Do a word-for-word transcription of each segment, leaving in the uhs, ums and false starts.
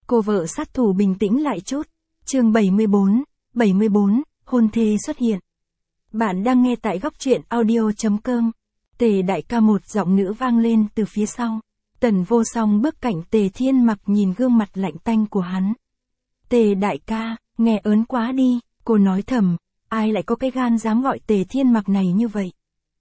Cô vợ sát thủ bình tĩnh lại chút. Chương bảy mươi bốn, bảy mươi bốn, hôn thê xuất hiện. Bạn đang nghe tại góc truyện audio chấm com. Tề đại ca, một giọng nữ vang lên từ phía sau. Tần Vô Song bước cạnh Tề Thiên Mặc, nhìn gương mặt lạnh tanh của hắn. Tề đại ca, nghe ớn quá đi, cô nói thầm, ai lại có cái gan dám gọi Tề Thiên Mặc này như vậy.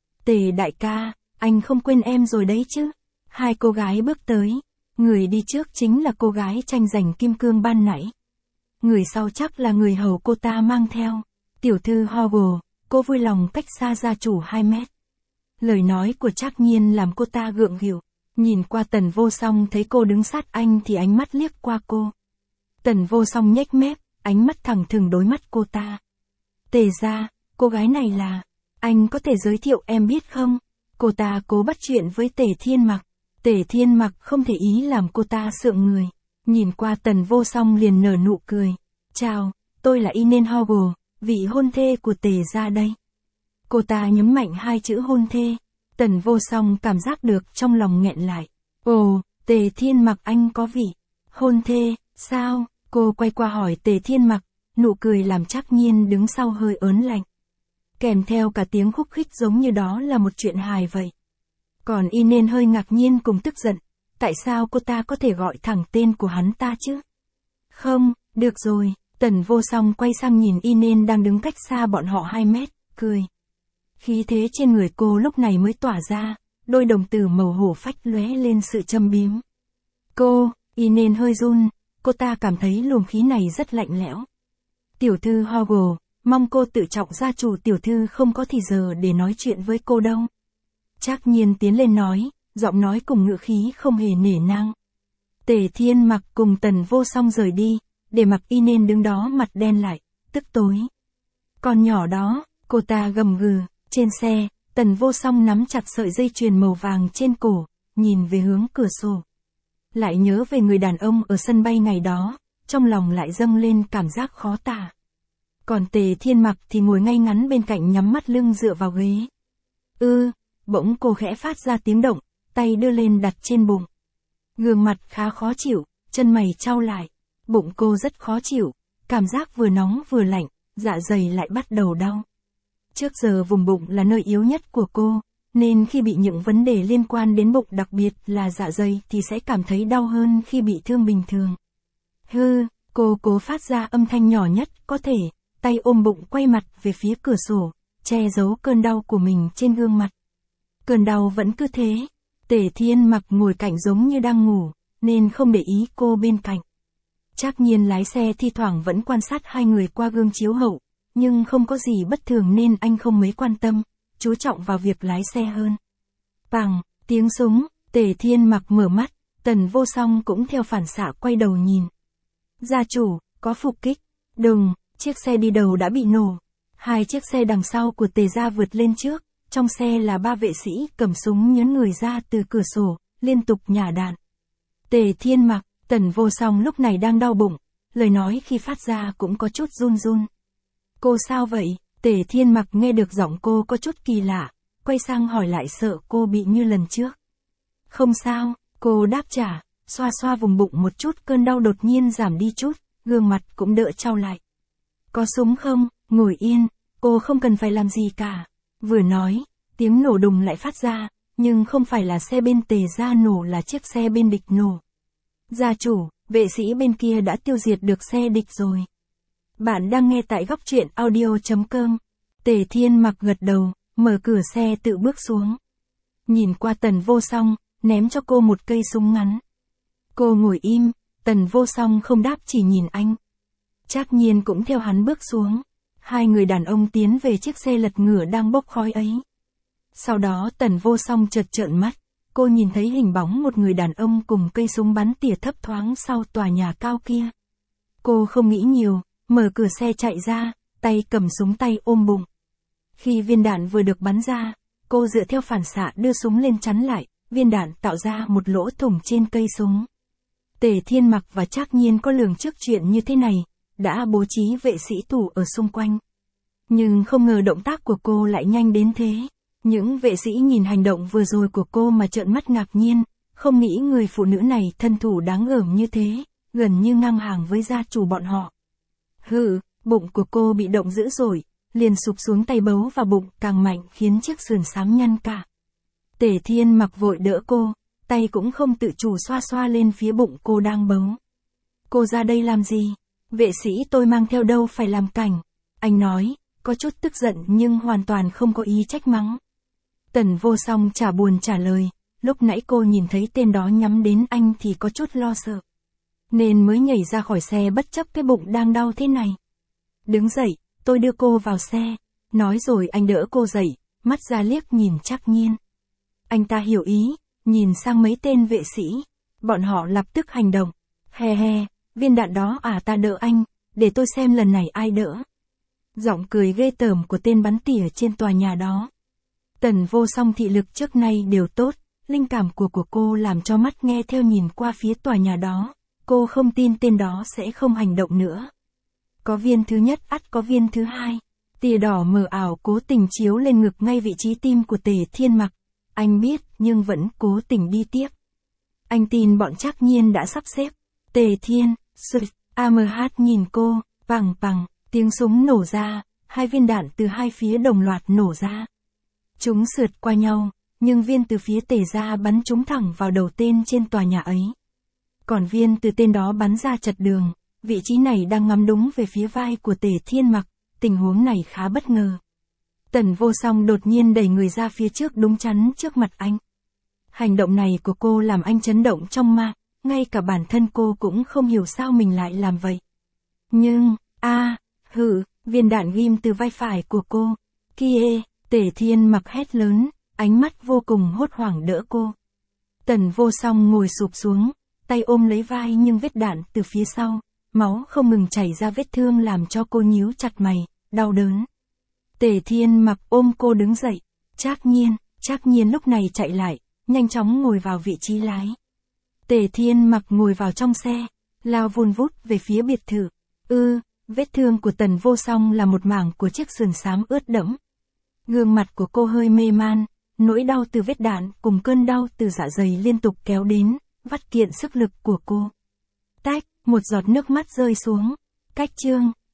Tề đại ca, anh không quên em rồi đấy chứ. Hai cô gái bước tới. Người đi trước chính là cô gái tranh giành kim cương ban nãy. Người sau chắc là người hầu cô ta mang theo. Tiểu thư Hoggle, cô vui lòng cách xa gia chủ hai mét. Lời nói của Trác Nhiên làm cô ta gượng gịu. Nhìn qua Tần Vô Song thấy cô đứng sát anh thì ánh mắt liếc qua cô. Tần Vô Song nhếch mép, ánh mắt thẳng thừng đối mắt cô ta. Tề gia, cô gái này là... Anh có thể giới thiệu em biết không? Cô ta cố bắt chuyện với Tề Thiên Mặc. Tề Thiên Mặc không thể ý làm cô ta sượng người. Nhìn qua Tần Vô Song liền nở nụ cười. Chào, tôi là Inen Hoggle, vị hôn thê của Tề gia đây. Cô ta nhấn mạnh hai chữ hôn thê. Tần Vô Song cảm giác được trong lòng nghẹn lại. Ồ, Tề Thiên Mặc, anh có vị hôn thê, sao? Cô quay qua hỏi Tề Thiên Mặc, nụ cười làm Trác Nhiên đứng sau hơi ớn lạnh. Kèm theo cả tiếng khúc khích giống như đó là một chuyện hài vậy. Còn Inen hơi ngạc nhiên cùng tức giận. Tại sao cô ta có thể gọi thẳng tên của hắn ta chứ? Không, được rồi. Tần Vô Song quay sang nhìn Inen đang đứng cách xa bọn họ hai mét, cười. Khí thế trên người cô lúc này mới tỏa ra, đôi đồng tử màu hổ phách lóe lên sự châm biếm. Cô, Inen hơi run, cô ta cảm thấy luồng khí này rất lạnh lẽo. Tiểu thư Hoggle, mong cô tự trọng, gia chủ tiểu thư không có thì giờ để nói chuyện với cô đâu. Trác Nhiên tiến lên nói, giọng nói cùng ngữ khí không hề nể nang. Tề Thiên Mặc cùng Tần Vô Song rời đi, để mặc Inen đứng đó mặt đen lại, tức tối. Con nhỏ đó, cô ta gầm gừ. Trên xe, Tần Vô Song nắm chặt sợi dây chuyền màu vàng trên cổ, nhìn về hướng cửa sổ. Lại nhớ về người đàn ông ở sân bay ngày đó, trong lòng lại dâng lên cảm giác khó tả. Còn Tề Thiên Mặc thì ngồi ngay ngắn bên cạnh, nhắm mắt lưng dựa vào ghế. Ư, bỗng cô khẽ phát ra tiếng động, tay đưa lên đặt trên bụng. Gương mặt khá khó chịu, chân mày chau lại. Bụng cô rất khó chịu, cảm giác vừa nóng vừa lạnh, dạ dày lại bắt đầu đau. Trước giờ vùng bụng là nơi yếu nhất của cô, nên khi bị những vấn đề liên quan đến bụng, đặc biệt là dạ dày, thì sẽ cảm thấy đau hơn khi bị thương bình thường. Hư, cô cố phát ra âm thanh nhỏ nhất có thể, tay ôm bụng quay mặt về phía cửa sổ, che giấu cơn đau của mình trên gương mặt. Cơn đau vẫn cứ thế. Tề Thiên Mặc ngồi cạnh giống như đang ngủ, nên không để ý cô bên cạnh. Trác Nhiên lái xe thi thoảng vẫn quan sát hai người qua gương chiếu hậu. Nhưng không có gì bất thường nên anh không mấy quan tâm, chú trọng vào việc lái xe hơn. Pằng, tiếng súng, Tề Thiên Mặc mở mắt, Tần Vô Song cũng theo phản xạ quay đầu nhìn. Gia chủ, có phục kích. Đừng, chiếc xe đi đầu đã bị nổ. Hai chiếc xe đằng sau của Tề gia vượt lên trước, trong xe là ba vệ sĩ cầm súng nhấn người ra từ cửa sổ, liên tục nhả đạn. Tề Thiên Mặc, Tần Vô Song lúc này đang đau bụng, lời nói khi phát ra cũng có chút run run. Cô sao vậy? Tề Thiên Mặc nghe được giọng cô có chút kỳ lạ, quay sang hỏi lại sợ cô bị như lần trước. Không sao, cô đáp trả, xoa xoa vùng bụng một chút, cơn đau đột nhiên giảm đi chút, gương mặt cũng đỡ chau lại. Có súng không? Ngồi yên, cô không cần phải làm gì cả. Vừa nói, tiếng nổ đùng lại phát ra, nhưng không phải là xe bên Tề gia nổ, là chiếc xe bên địch nổ. Gia chủ, vệ sĩ bên kia đã tiêu diệt được xe địch rồi. Bạn đang nghe tại góc truyện audio chấm com. Tề Thiên Mặc gật đầu, mở cửa xe tự bước xuống. Nhìn qua Tần Vô Song, ném cho cô một cây súng ngắn. Cô ngồi im, Tần Vô Song không đáp, chỉ nhìn anh. Trác Nhiên cũng theo hắn bước xuống. Hai người đàn ông tiến về chiếc xe lật ngửa đang bốc khói ấy. Sau đó Tần Vô Song chợt trợn mắt, cô nhìn thấy hình bóng một người đàn ông cùng cây súng bắn tỉa thấp thoáng sau tòa nhà cao kia. Cô không nghĩ nhiều, mở cửa xe chạy ra, tay cầm súng, tay ôm bụng. Khi viên đạn vừa được bắn ra, cô dựa theo phản xạ đưa súng lên chắn lại, viên đạn tạo ra một lỗ thủng trên cây súng. Tề Thiên Mặc và Trác Nhiên có lường trước chuyện như thế này, đã bố trí vệ sĩ thủ ở xung quanh. Nhưng không ngờ động tác của cô lại nhanh đến thế. Những vệ sĩ nhìn hành động vừa rồi của cô mà trợn mắt ngạc nhiên, không nghĩ người phụ nữ này thân thủ đáng gờm như thế, gần như ngang hàng với gia chủ bọn họ. Hừ, bụng của cô bị động dữ rồi, liền sụp xuống tay bấu vào bụng càng mạnh khiến chiếc sườn xám nhăn cả. Tề Thiên Mặc vội đỡ cô, tay cũng không tự chủ xoa xoa lên phía bụng cô đang bấu. Cô ra đây làm gì? Vệ sĩ tôi mang theo đâu phải làm cảnh. Anh nói, có chút tức giận nhưng hoàn toàn không có ý trách mắng. Tần Vô Song chả buồn trả lời, lúc nãy cô nhìn thấy tên đó nhắm đến anh thì có chút lo sợ. Nên mới nhảy ra khỏi xe bất chấp cái bụng đang đau thế này. Đứng dậy, tôi đưa cô vào xe. Nói rồi anh đỡ cô dậy, mắt ra liếc nhìn Trác Nhiên. Anh ta hiểu ý, nhìn sang mấy tên vệ sĩ. Bọn họ lập tức hành động. He he, viên đạn đó à ta đỡ anh, để tôi xem lần này ai đỡ. Giọng cười ghê tởm của tên bắn tỉa trên tòa nhà đó. Tần Vô Song thị lực trước nay đều tốt, linh cảm của của cô làm cho mắt nghe theo nhìn qua phía tòa nhà đó. Cô không tin tên đó sẽ không hành động nữa. Có viên thứ nhất ắt có viên thứ hai. Tia đỏ mờ ảo cố tình chiếu lên ngực ngay vị trí tim của Tề Thiên Mặc. Anh biết nhưng vẫn cố tình đi tiếp. Anh tin bọn Trác Nhiên đã sắp xếp. Tề Thiên, sụt, a em hát nhìn cô, pằng pằng, tiếng súng nổ ra, hai viên đạn từ hai phía đồng loạt nổ ra. Chúng sượt qua nhau, nhưng viên từ phía Tề ra bắn trúng thẳng vào đầu tên trên tòa nhà ấy. Còn viên từ tên đó bắn ra chật đường, vị trí này đang ngắm đúng về phía vai của Tề Thiên Mặc, tình huống này khá bất ngờ. Tần Vô Song đột nhiên đẩy người ra phía trước đúng chắn trước mặt anh. Hành động này của cô làm anh chấn động trong ma, ngay cả bản thân cô cũng không hiểu sao mình lại làm vậy. Nhưng, a à, hử, viên đạn ghim từ vai phải của cô. Kia, Tề Thiên Mặc hét lớn, ánh mắt vô cùng hốt hoảng đỡ cô. Tần Vô Song ngồi sụp xuống, tay ôm lấy vai nhưng vết đạn từ phía sau, máu không ngừng chảy ra vết thương làm cho cô nhíu chặt mày, đau đớn. Tề Thiên Mặc ôm cô đứng dậy, Trác Nhiên, Trác Nhiên lúc này chạy lại, nhanh chóng ngồi vào vị trí lái. Tề Thiên Mặc ngồi vào trong xe, lao vun vút về phía biệt thự. Ư, vết thương của Tần Vô Song là một mảng của chiếc sườn xám ướt đẫm. Gương mặt của cô hơi mê man, nỗi đau từ vết đạn cùng cơn đau từ dạ dày liên tục kéo đến, vắt kiệt sức lực của cô. Tách, một giọt nước mắt rơi xuống. Cách chương